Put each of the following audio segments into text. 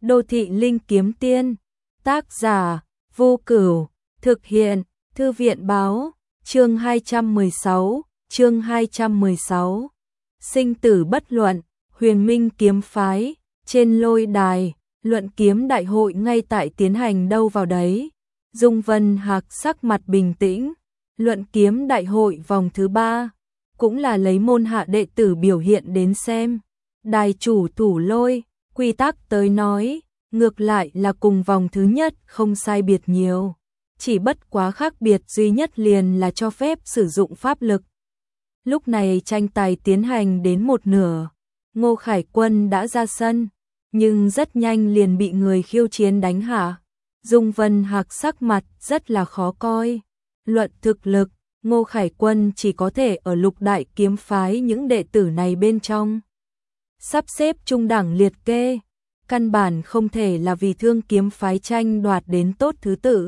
Đô thị linh kiếm tiên, tác giả, Vô Cửu, thực hiện, Thư viện báo, chương 216, sinh tử bất luận, Huyền Minh kiếm phái, trên lôi đài, luận kiếm đại hội ngay tại tiến hành đâu vào đấy. Dung Vân Hạc sắc mặt bình tĩnh, luận kiếm đại hội vòng thứ 3, cũng là lấy môn hạ đệ tử biểu hiện đến xem. Đài chủ Thủ Lôi, quy tắc tới nói, ngược lại là cùng vòng thứ nhất không sai biệt nhiều. Chỉ bất quá khác biệt duy nhất liền là cho phép sử dụng pháp lực. Lúc này tranh tài tiến hành đến một nửa, Ngô Khải Quân đã ra sân, nhưng rất nhanh liền bị người khiêu chiến đánh hạ. Dung Vân Hạc sắc mặt rất là khó coi. Luận thực lực, Ngô Khải Quân chỉ có thể ở Lục Đại kiếm phái những đệ tử này bên trong sắp xếp trung đẳng liệt kê, căn bản không thể là vì Thương kiếm phái tranh đoạt đến tốt thứ tự.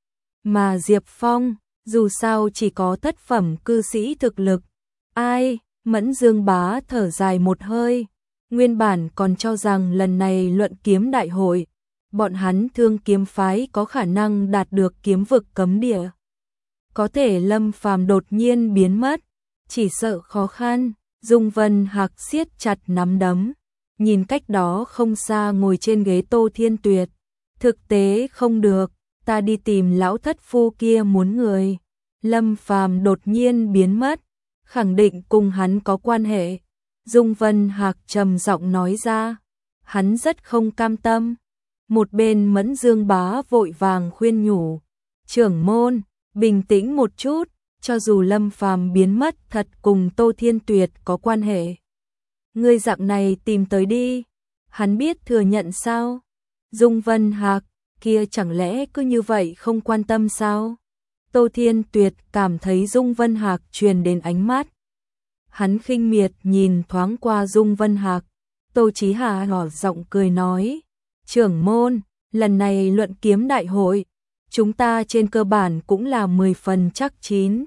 Mà Diệp Phong, dù sao chỉ có thất phẩm cư sĩ thực lực. Ai, Mẫn Dương Bá thở dài một hơi, nguyên bản còn cho rằng lần này luận kiếm đại hội, bọn hắn Thương kiếm phái có khả năng đạt được kiếm vực cấm địa. Có thể Lâm Phàm đột nhiên biến mất, chỉ sợ khó khăn. Dung Vân Hạc siết chặt nắm đấm, nhìn cách đó không xa ngồi trên ghế Tô Thiên Tuyệt. Thực tế không được, ta đi tìm lão thất phu kia muốn người. Lâm Phàm đột nhiên biến mất, khẳng định cùng hắn có quan hệ. Dung Vân Hạc trầm giọng nói ra, hắn rất không cam tâm. Một bên Mẫn Dương Bá vội vàng khuyên nhủ, trưởng môn, bình tĩnh một chút, cho dù Lâm Phàm biến mất thật cùng Tô Thiên Tuyệt có quan hệ. Ngươi dạng này tìm tới đi, hắn biết thừa nhận sao? Dung Vân Hạc, kia chẳng lẽ cứ như vậy không quan tâm sao? Tô Thiên Tuyệt cảm thấy Dung Vân Hạc truyền đến ánh mắt. Hắn khinh miệt nhìn thoáng qua Dung Vân Hạc, Tô Chí Hà nhỏ giọng cười nói, trưởng môn, lần này luận kiếm đại hội, chúng ta trên cơ bản cũng là 10 phần chắc chín.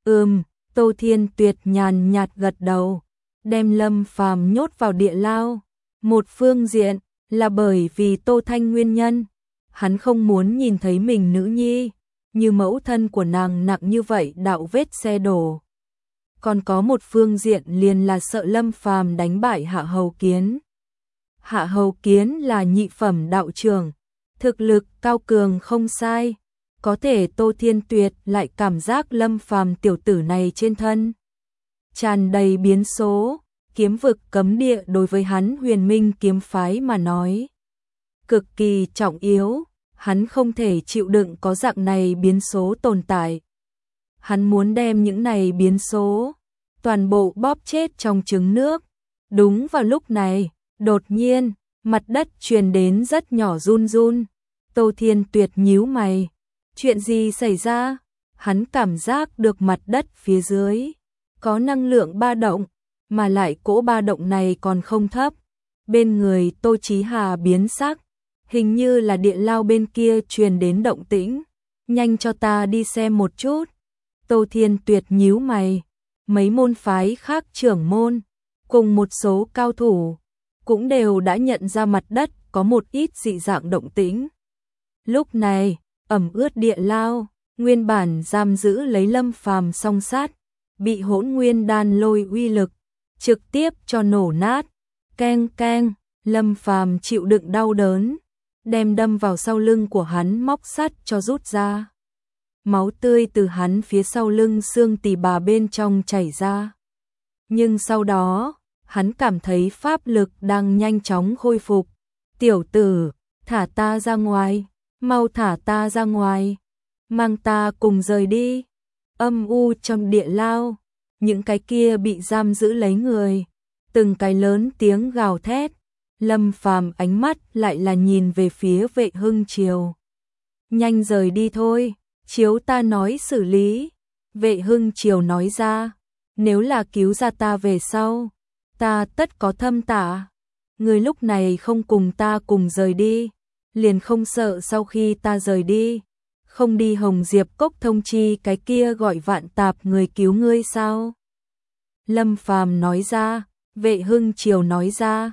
Tô Thiên Tuyệt nhàn nhạt gật đầu, đem Lâm Phàm nhốt vào địa lao. Một phương diện là bởi vì Tô Thanh nguyên nhân, hắn không muốn nhìn thấy mình nữ nhi như mẫu thân của nàng nặng như vậy đạo vết xe đổ. Còn có một phương diện liền là sợ Lâm Phàm đánh bại Hạ Hầu Kiến. Hạ Hầu Kiến là nhị phẩm đạo trưởng, thực lực cao cường không sai. Có thể Tô Thiên Tuyệt lại cảm giác Lâm Phàm tiểu tử này trên thân tràn đầy biến số, kiếm vực cấm địa đối với hắn Huyền Minh kiếm phái mà nói cực kỳ trọng yếu, hắn không thể chịu đựng có dạng này biến số tồn tại. Hắn muốn đem những này biến số toàn bộ bóp chết trong trứng nước. Đúng vào lúc này, đột nhiên, mặt đất truyền đến rất nhỏ run run. Tô Thiên Tuyệt nhíu mày. Chuyện gì xảy ra? Hắn cảm giác được mặt đất phía dưới có năng lượng ba động, mà lại cỗ ba động này còn không thấp. Bên người Tô Chí Hà biến sắc, hình như là địa lao bên kia truyền đến động tĩnh. Nhanh cho ta đi xem một chút. Tô Thiên Tuyệt nhíu mày, mấy môn phái khác trưởng môn, cùng một số cao thủ, cũng đều đã nhận ra mặt đất có một ít dị dạng động tĩnh. Lúc này, ẩm ướt địa lao, nguyên bản giam giữ lấy Lâm Phàm song sát, bị Hỗn Nguyên đan lôi uy lực trực tiếp cho nổ nát. Keng keng, Lâm Phàm chịu đựng đau đớn, đem đâm vào sau lưng của hắn móc sắt cho rút ra. Máu tươi từ hắn phía sau lưng xương tỳ bà bên trong chảy ra. Nhưng sau đó, hắn cảm thấy pháp lực đang nhanh chóng khôi phục. Tiểu tử, thả ta ra ngoài. Mau thả ta ra ngoài, mang ta cùng rời đi. Âm u trong địa lao, những cái kia bị giam giữ lấy người, từng cái lớn tiếng gào thét. Lâm Phàm ánh mắt lại là nhìn về phía Vệ Hưng Triều. Nhanh rời đi thôi, chiếu ta nói xử lý. Vệ Hưng Triều nói ra, nếu là cứu ra ta về sau, ta tất có thâm tạ. Người lúc này không cùng ta cùng rời đi, liền không sợ sau khi ta rời đi, không đi Hồng Diệp Cốc thông chi cái kia gọi Vạn Tạp người cứu ngươi sao? Lâm Phàm nói ra. Vệ Hưng Triều nói ra,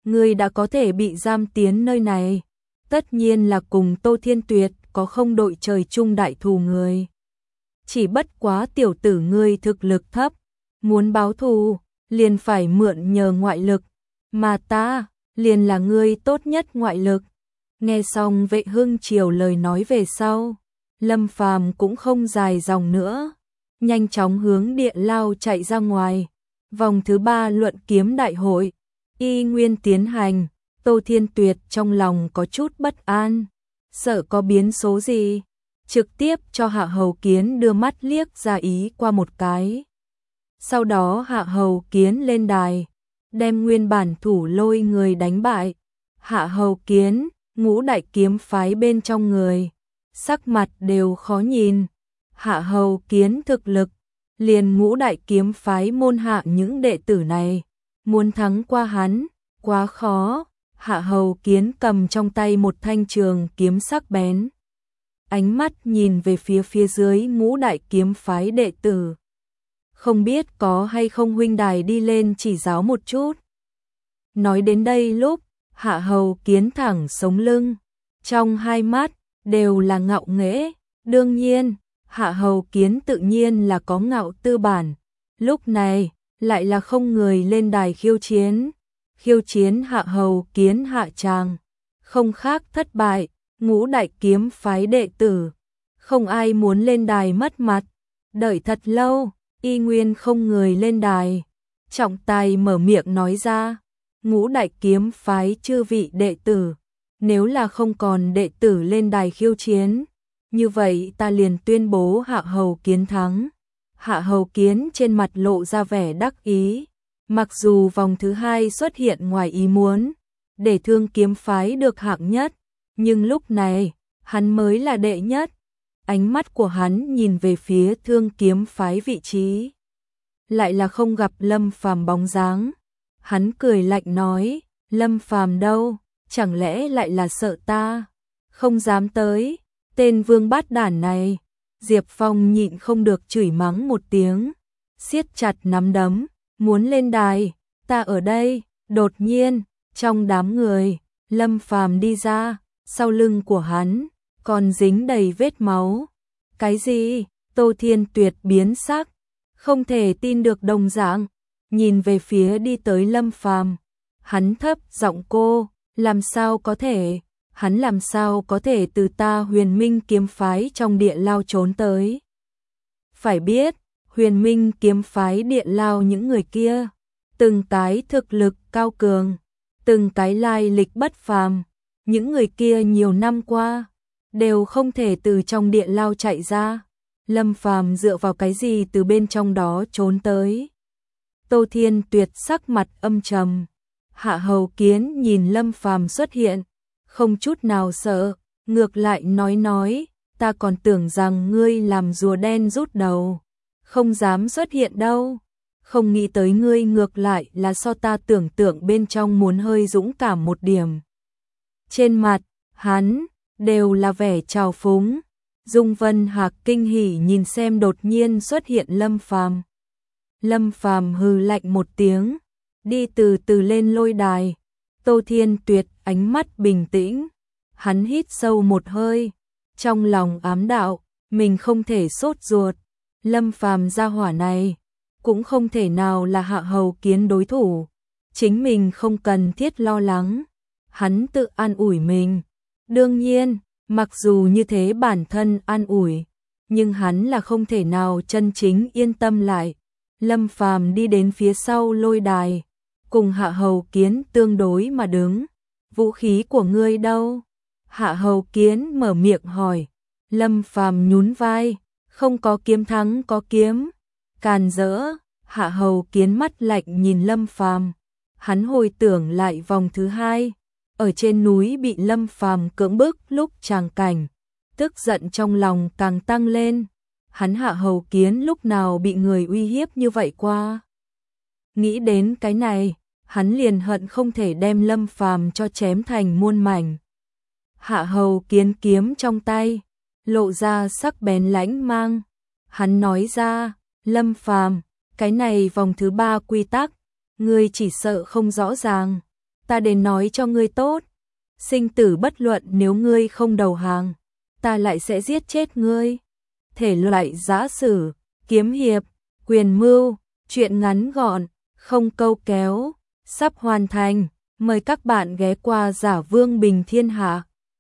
ngươi đã có thể bị giam tiến nơi này, tất nhiên là cùng Tô Thiên Tuyệt có không đội trời chung đại thù người. Chỉ bất quá tiểu tử ngươi thực lực thấp, muốn báo thù, liền phải mượn nhờ ngoại lực, mà ta, liền là ngươi tốt nhất ngoại lực. Nghe xong Vệ Hưng Triều lời nói về sau, Lâm Phàm cũng không dài dòng nữa, nhanh chóng hướng địa lao chạy ra ngoài. Vòng thứ 3 luận kiếm đại hội, y nguyên tiến hành, Tô Thiên Tuyệt trong lòng có chút bất an, sợ có biến số gì, trực tiếp cho Hạ Hầu Kiến đưa mắt liếc ra ý qua một cái. Sau đó Hạ Hầu Kiến lên đài, đem nguyên bản thủ lôi người đánh bại. Hạ Hầu Kiến, ngũ đại kiếm phái bên trong người, sắc mặt đều khó nhìn. Hạ Hầu Kiến thực lực, liền ngũ đại kiếm phái môn hạ những đệ tử này, muốn thắng qua hắn, quá khó. Hạ Hầu Kiến cầm trong tay một thanh trường kiếm sắc bén, ánh mắt nhìn về phía dưới ngũ đại kiếm phái đệ tử. Không biết có hay không huynh đài đi lên chỉ giáo một chút. Nói đến đây lúc, Hạ Hầu Kiến thẳng sống lưng, trong hai mắt đều là ngạo nghễ. Đương nhiên, Hạ Hầu Kiến tự nhiên là có ngạo tư bản. Lúc này, lại là không người lên đài khiêu chiến. Khiêu chiến Hạ Hầu Kiến hạ tràng, không khác thất bại. Ngũ đại kiếm phái đệ tử, không ai muốn lên đài mất mặt. Đợi thật lâu, y nguyên không người lên đài. Trọng tài mở miệng nói ra, ngũ đại kiếm phái chư vị đệ tử, nếu là không còn đệ tử lên đài khiêu chiến, như vậy ta liền tuyên bố Hạ Hầu Kiến thắng. Hạ Hầu Kiến trên mặt lộ ra vẻ đắc ý, mặc dù vòng thứ 2 xuất hiện ngoài ý muốn, để Thương kiếm phái được hạng nhất, nhưng lúc này, hắn mới là đệ nhất. Ánh mắt của hắn nhìn về phía Thương kiếm phái vị trí, lại là không gặp Lâm Phàm bóng dáng. Hắn cười lạnh nói, Lâm Phàm đâu, chẳng lẽ lại là sợ ta, không dám tới, tên vương bát đản này. Diệp Phong nhịn không được chửi mắng một tiếng, siết chặt nắm đấm, muốn lên đài, ta ở đây. Đột nhiên, trong đám người, Lâm Phàm đi ra, sau lưng của hắn còn dính đầy vết máu. Cái gì? Tô Thiên Tuyệt biến sắc, không thể tin được đồng dạng, nhìn về phía đi tới Lâm Phàm. Hắn thấp giọng cô, làm sao có thể, hắn làm sao có thể từ ta Huyền Minh kiếm phái trong địa lao trốn tới. Phải biết, Huyền Minh kiếm phái địa lao những người kia, từng cái thực lực cao cường, từng cái lai lịch bất phàm, những người kia nhiều năm qua đều không thể từ trong địa lao chạy ra. Lâm Phàm dựa vào cái gì từ bên trong đó trốn tới? Tô Thiên Tuyệt sắc mặt âm trầm. Hạ Hầu Kiến nhìn Lâm Phàm xuất hiện, không chút nào sợ, ngược lại nói, ta còn tưởng rằng ngươi làm rùa đen rút đầu, không dám xuất hiện đâu. Không nghĩ tới ngươi ngược lại là so ta tưởng tượng bên trong muốn hơi dũng cảm một điểm. Trên mặt, hắn, đều là vẻ trào phúng. Dung Vân Hạc kinh hỉ nhìn xem đột nhiên xuất hiện Lâm Phàm. Lâm Phàm hừ lạnh một tiếng, đi từ từ lên lôi đài. Tô Thiên Tuyệt ánh mắt bình tĩnh, hắn hít sâu một hơi, trong lòng ám đạo, mình không thể sốt ruột. Lâm Phàm gia hỏa này, cũng không thể nào là Hạ Hầu Kiến đối thủ, chính mình không cần thiết lo lắng. Hắn tự an ủi mình. Đương nhiên, mặc dù như thế bản thân an ủi, nhưng hắn là không thể nào chân chính yên tâm lại. Lâm Phàm đi đến phía sau lôi đài, cùng Hạ Hầu Kiến tương đối mà đứng. Vũ khí của ngươi đâu? Hạ Hầu Kiến mở miệng hỏi. Lâm Phàm nhún vai, không có kiếm thắng có kiếm. Càn rỡ. Hạ Hầu Kiến mắt lạnh nhìn Lâm Phàm. Hắn hồi tưởng lại vòng thứ 2, ở trên núi bị Lâm Phàm cưỡng bức lúc tràng cảnh, tức giận trong lòng càng tăng lên. Hắn Hạ Hầu Kiến lúc nào bị người uy hiếp như vậy qua? Nghĩ đến cái này, hắn liền hận không thể đem Lâm Phàm cho chém thành muôn mảnh. Hạ Hầu Kiến kiếm trong tay, lộ ra sắc bén lãnh mang. Hắn nói ra, Lâm Phàm, cái này vòng thứ 3 quy tắc, ngươi chỉ sợ không rõ ràng. ta đến nói cho ngươi tốt. Sinh tử bất luận, nếu ngươi không đầu hàng, ta lại sẽ giết chết ngươi. Thể loại giã sử, kiếm hiệp, quyền mưu, truyện ngắn gọn, không câu kéo, sắp hoàn thành. Mời các bạn ghé qua Giả Vương Bình Thiên Hạ.